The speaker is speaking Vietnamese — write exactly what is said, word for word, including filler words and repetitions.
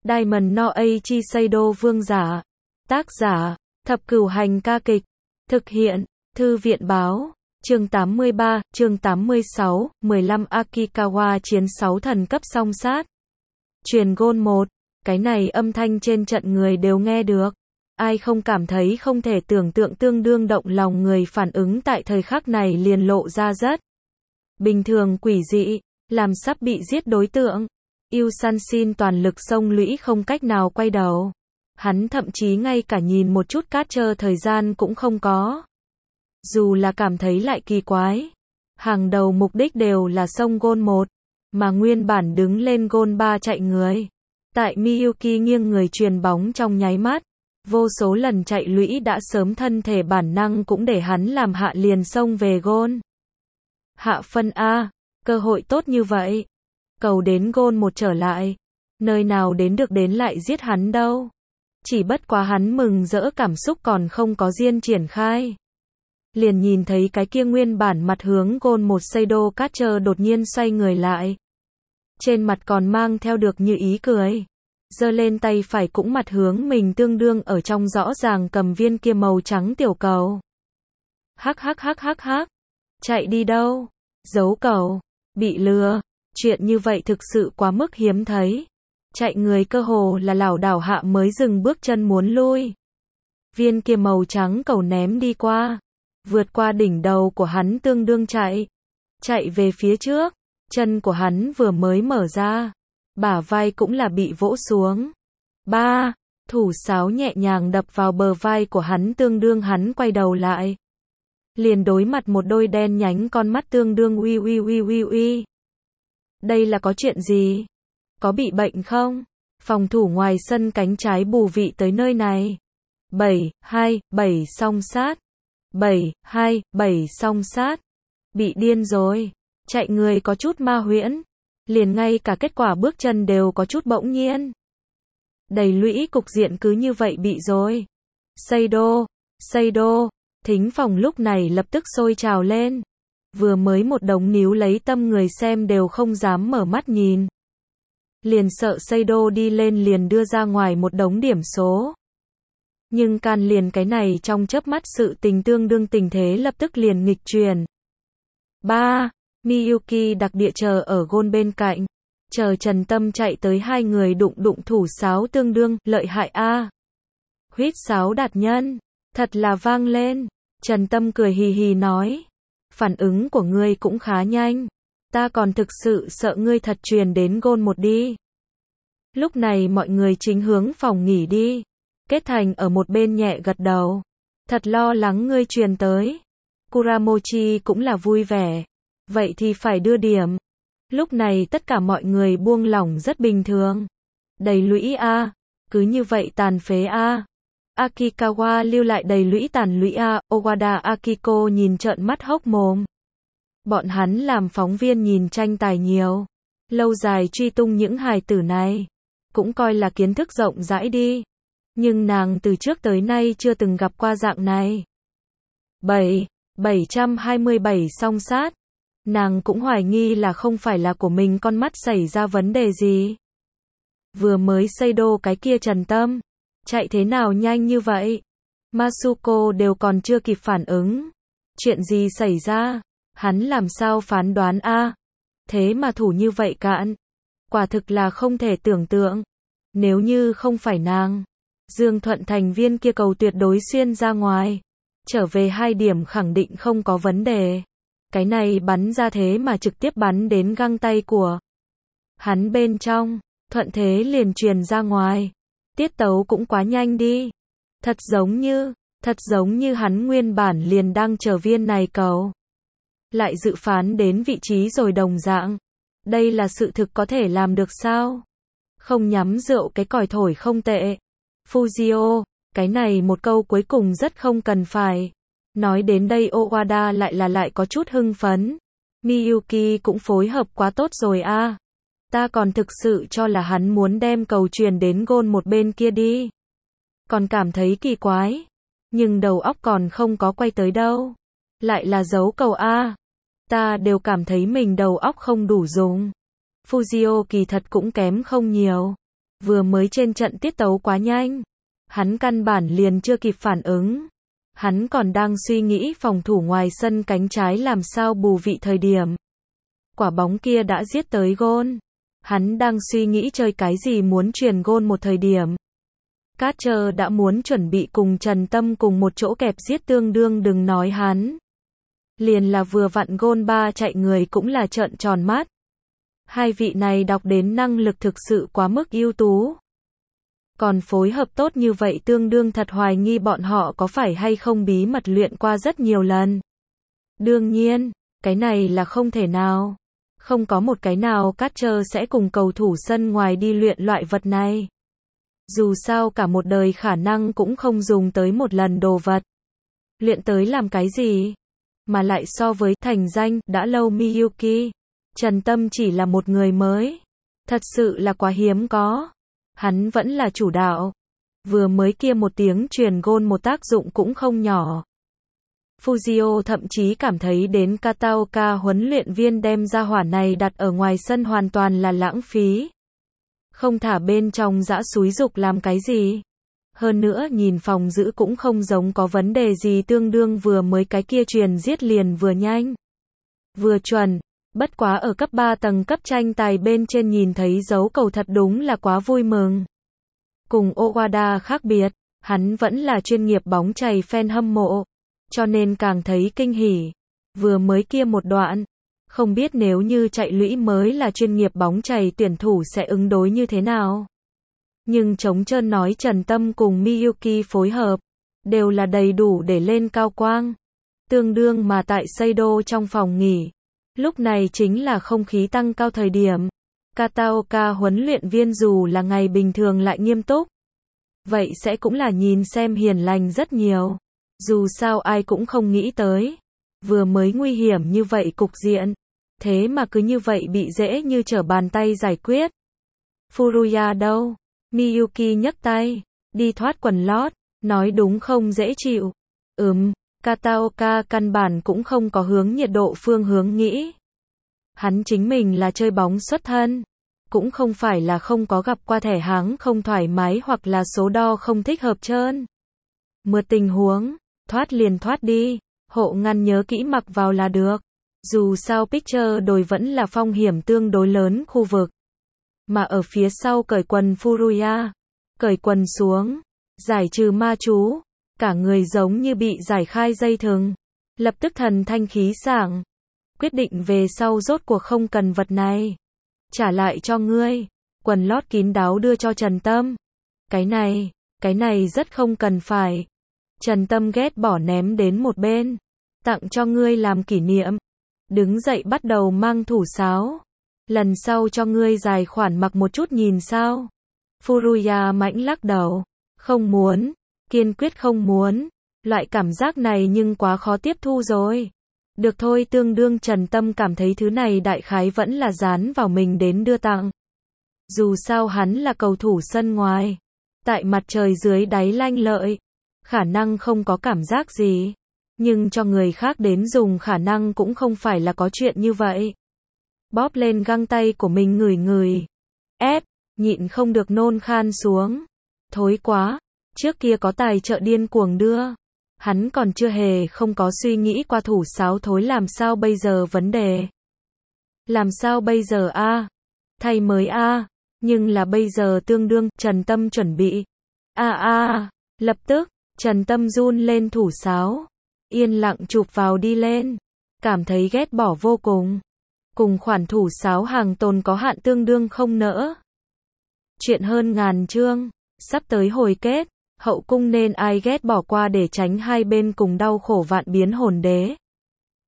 Diamond no Eiichi Seido vương giả. Tác giả, Thập Cửu Hành ca kịch. Thực hiện, Thư viện báo. Chương tám mươi ba, chương tám mươi sáu, mười lăm Akikawa chiến sáu thần cấp song sát. Truyền gôn một. Cái này âm thanh trên trận người đều nghe được. Ai không cảm thấy không thể tưởng tượng tương đương động lòng người phản ứng tại thời khắc này liền lộ ra rất bình thường quỷ dị, làm sắp bị giết đối tượng. Yu Sanshin toàn lực xông lũy không cách nào quay đầu. Hắn thậm chí ngay cả nhìn một chút cát trơ thời gian cũng không có. Dù là cảm thấy lại kỳ quái. Hàng đầu mục đích đều là xông gôn một, mà nguyên bản đứng lên gôn ba chạy người. Tại Miyuki nghiêng người truyền bóng trong nháy mắt, vô số lần chạy lũy đã sớm thân thể bản năng cũng để hắn làm hạ liền xông về gôn. Hạ phân A, cơ hội tốt như vậy. Cầu đến gôn một trở lại. Nơi nào đến được đến lại giết hắn đâu. Chỉ bất quá hắn mừng rỡ cảm xúc còn không có diên triển khai. Liền nhìn thấy cái kia nguyên bản mặt hướng gôn một Seido Catcher đột nhiên xoay người lại. Trên mặt còn mang theo được như ý cười. Giơ lên tay phải cũng mặt hướng mình tương đương ở trong rõ ràng cầm viên kia màu trắng tiểu cầu. Hắc hắc hắc hắc hắc. Chạy đi đâu? Giấu cầu. Bị lừa. Chuyện như vậy thực sự quá mức hiếm thấy. Chạy người cơ hồ là lảo đảo hạ mới dừng bước chân muốn lui. Viên kia màu trắng cầu ném đi qua. Vượt qua đỉnh đầu của hắn tương đương chạy. Chạy về phía trước. Chân của hắn vừa mới mở ra. Bả vai cũng là bị vỗ xuống. Ba. Thủ sáo nhẹ nhàng đập vào bờ vai của hắn tương đương hắn quay đầu lại. Liền đối mặt một đôi đen nhánh con mắt tương đương uy uy uy uy uy. Đây là có chuyện gì? Có bị bệnh không? Phòng thủ ngoài sân cánh trái bù vị tới nơi này. bảy, hai, bảy song sát. bảy, hai, bảy song sát. Bị điên rồi. Chạy người có chút ma huyễn. Liền ngay cả kết quả bước chân đều có chút bỗng nhiên. Đầy lũy cục diện cứ như vậy bị rồi. Seido, Seido. Thính phòng lúc này lập tức sôi trào lên. Vừa mới một đống níu lấy tâm người xem đều không dám mở mắt nhìn. Liền sợ Seido đi lên liền đưa ra ngoài một đống điểm số. Nhưng can liền cái này trong chớp mắt sự tình tương đương tình thế lập tức liền nghịch chuyển. ba. Miyuki đặc địa chờ ở gôn bên cạnh. Chờ Trần Tâm chạy tới hai người đụng đụng thủ sáo tương đương, lợi hại a. Huýt sáo đạt nhân. Thật là vang lên. Trần Tâm cười hì hì nói. Phản ứng của ngươi cũng khá nhanh. Ta còn thực sự sợ ngươi thật truyền đến gôn một đi. Lúc này mọi người chính hướng phòng nghỉ đi. Kết Thành ở một bên nhẹ gật đầu. Thật lo lắng ngươi truyền tới. Kuramochi cũng là vui vẻ. Vậy thì phải đưa điểm. Lúc này tất cả mọi người buông lỏng rất bình thường. Đầy lũy a, cứ như vậy tàn phế a. Akikawa lưu lại đầy lũy tàn lũy a. Owada Akiko nhìn trợn mắt hốc mồm. Bọn hắn làm phóng viên nhìn tranh tài nhiều. Lâu dài truy tung những hài tử này. Cũng coi là kiến thức rộng rãi đi. Nhưng nàng từ trước tới nay chưa từng gặp qua dạng này. bảy, bảy trăm hai mươi bảy song sát. Nàng cũng hoài nghi là không phải là của mình con mắt xảy ra vấn đề gì. Vừa mới Seido cái kia Trần Tâm. Chạy thế nào nhanh như vậy? Masuko đều còn chưa kịp phản ứng. Chuyện gì xảy ra? Hắn làm sao phán đoán a? Thế mà thủ như vậy cạn. Quả thực là không thể tưởng tượng. Nếu như không phải nàng, Dương Thuận thành viên kia cầu tuyệt đối xuyên ra ngoài. Trở về hai điểm khẳng định không có vấn đề. Cái này bắn ra thế mà trực tiếp bắn đến găng tay của hắn bên trong. Thuận thế liền truyền ra ngoài. Tiết tấu cũng quá nhanh đi. Thật giống như, thật giống như hắn nguyên bản liền đang chờ viên này cầu. Lại dự phán đến vị trí rồi đồng dạng. Đây là sự thực có thể làm được sao? Không nhắm rượu cái còi thổi không tệ. Fujio, cái này một câu cuối cùng rất không cần phải. Nói đến đây Owada lại là lại có chút hưng phấn. Miyuki cũng phối hợp quá tốt rồi a. Ta còn thực sự cho là hắn muốn đem cầu truyền đến gôn một bên kia đi. Còn cảm thấy kỳ quái. Nhưng đầu óc còn không có quay tới đâu. Lại là giấu cầu a. Ta đều cảm thấy mình đầu óc không đủ dùng. Fujio kỳ thật cũng kém không nhiều. Vừa mới trên trận tiết tấu quá nhanh. Hắn căn bản liền chưa kịp phản ứng. Hắn còn đang suy nghĩ phòng thủ ngoài sân cánh trái làm sao bù vị thời điểm. Quả bóng kia đã giết tới gôn. Hắn đang suy nghĩ chơi cái gì muốn truyền gôn một thời điểm. Carter đã muốn chuẩn bị cùng Trần Tâm cùng một chỗ kẹp giết tương đương đừng nói hắn. Liền là vừa vặn gôn ba chạy người cũng là trợn tròn mắt. Hai vị này đọc đến năng lực thực sự quá mức ưu tú. Còn phối hợp tốt như vậy tương đương thật hoài nghi bọn họ có phải hay không bí mật luyện qua rất nhiều lần. Đương nhiên, cái này là không thể nào. Không có một cái nào Carter sẽ cùng cầu thủ sân ngoài đi luyện loại vật này. Dù sao cả một đời khả năng cũng không dùng tới một lần đồ vật. Luyện tới làm cái gì? Mà lại so với thành danh đã lâu Miyuki, Trần Tâm chỉ là một người mới. Thật sự là quá hiếm có. Hắn vẫn là chủ đạo. Vừa mới kia một tiếng truyền gôn một tác dụng cũng không nhỏ. Fujio thậm chí cảm thấy đến Kataoka huấn luyện viên đem ra hỏa này đặt ở ngoài sân hoàn toàn là lãng phí. Không thả bên trong dã xúi dục làm cái gì. Hơn nữa nhìn phòng giữ cũng không giống có vấn đề gì tương đương vừa mới cái kia truyền giết liền vừa nhanh. Vừa chuẩn. Bất quá ở cấp ba tầng cấp tranh tài bên trên nhìn thấy dấu cầu thật đúng là quá vui mừng. Cùng Owada khác biệt, hắn vẫn là chuyên nghiệp bóng chày fan hâm mộ. Cho nên càng thấy kinh hỉ. Vừa mới kia một đoạn. Không biết nếu như chạy lũy mới là chuyên nghiệp bóng chày tuyển thủ sẽ ứng đối như thế nào. Nhưng trống trơn nói Trần Tâm cùng Miyuki phối hợp. Đều là đầy đủ để lên cao quang. Tương đương mà tại Seido trong phòng nghỉ. Lúc này chính là không khí tăng cao thời điểm. Kataoka huấn luyện viên dù là ngày bình thường lại nghiêm túc. Vậy sẽ cũng là nhìn xem hiền lành rất nhiều. Dù sao ai cũng không nghĩ tới. Vừa mới nguy hiểm như vậy cục diện. Thế mà cứ như vậy bị dễ như trở bàn tay giải quyết. Furuya đâu? Miyuki nhấc tay. Đi thoát quần lót. Nói đúng không dễ chịu. Ừm. Kataoka căn bản cũng không có hướng nhiệt độ phương hướng nghĩ. Hắn chính mình là chơi bóng xuất thân. Cũng không phải là không có gặp qua thẻ háng không thoải mái hoặc là số đo không thích hợp trơn. Mượt tình huống, thoát liền thoát đi, hộ ngăn nhớ kỹ mặc vào là được. Dù sao Picture đồi vẫn là phong hiểm tương đối lớn khu vực. Mà ở phía sau cởi quần Furuya, cởi quần xuống, giải trừ ma chú. Cả người giống như bị giải khai dây thừng. Lập tức thần thanh khí sảng. Quyết định về sau rốt cuộc không cần vật này. Trả lại cho ngươi. Quần lót kín đáo đưa cho Trần Tâm. Cái này, cái này rất không cần phải. Trần Tâm ghét bỏ ném đến một bên. Tặng cho ngươi làm kỷ niệm. Đứng dậy bắt đầu mang thủ sáo. Lần sau cho ngươi dài khoản mặc một chút nhìn sao. Furuya mãnh lắc đầu. Không muốn. Kiên quyết không muốn. Loại cảm giác này nhưng quá khó tiếp thu rồi. Được thôi tương đương Trần Tâm cảm thấy thứ này đại khái vẫn là dán vào mình đến đưa tặng. Dù sao hắn là cầu thủ sân ngoài. Tại mặt trời dưới đáy lanh lợi. Khả năng không có cảm giác gì. Nhưng cho người khác đến dùng khả năng cũng không phải là có chuyện như vậy. Bóp lên găng tay của mình ngửi ngửi. Ép, nhịn không được nôn khan xuống. Thối quá. Trước kia có tài trợ điên cuồng đưa. Hắn còn chưa hề không có suy nghĩ qua thủ sáo thối làm sao bây giờ vấn đề. Làm sao bây giờ a à? Thay mới a à? Nhưng là bây giờ tương đương Trần Tâm chuẩn bị. A a a. Lập tức, Trần Tâm run lên thủ sáo. Yên lặng chụp vào đi lên. Cảm thấy ghét bỏ vô cùng. Cùng khoản thủ sáo hàng tồn có hạn tương đương không nỡ. Chuyện hơn ngàn chương. Sắp tới hồi kết. Hậu cung nên ai ghét bỏ qua để tránh hai bên cùng đau khổ vạn biến hồn đế.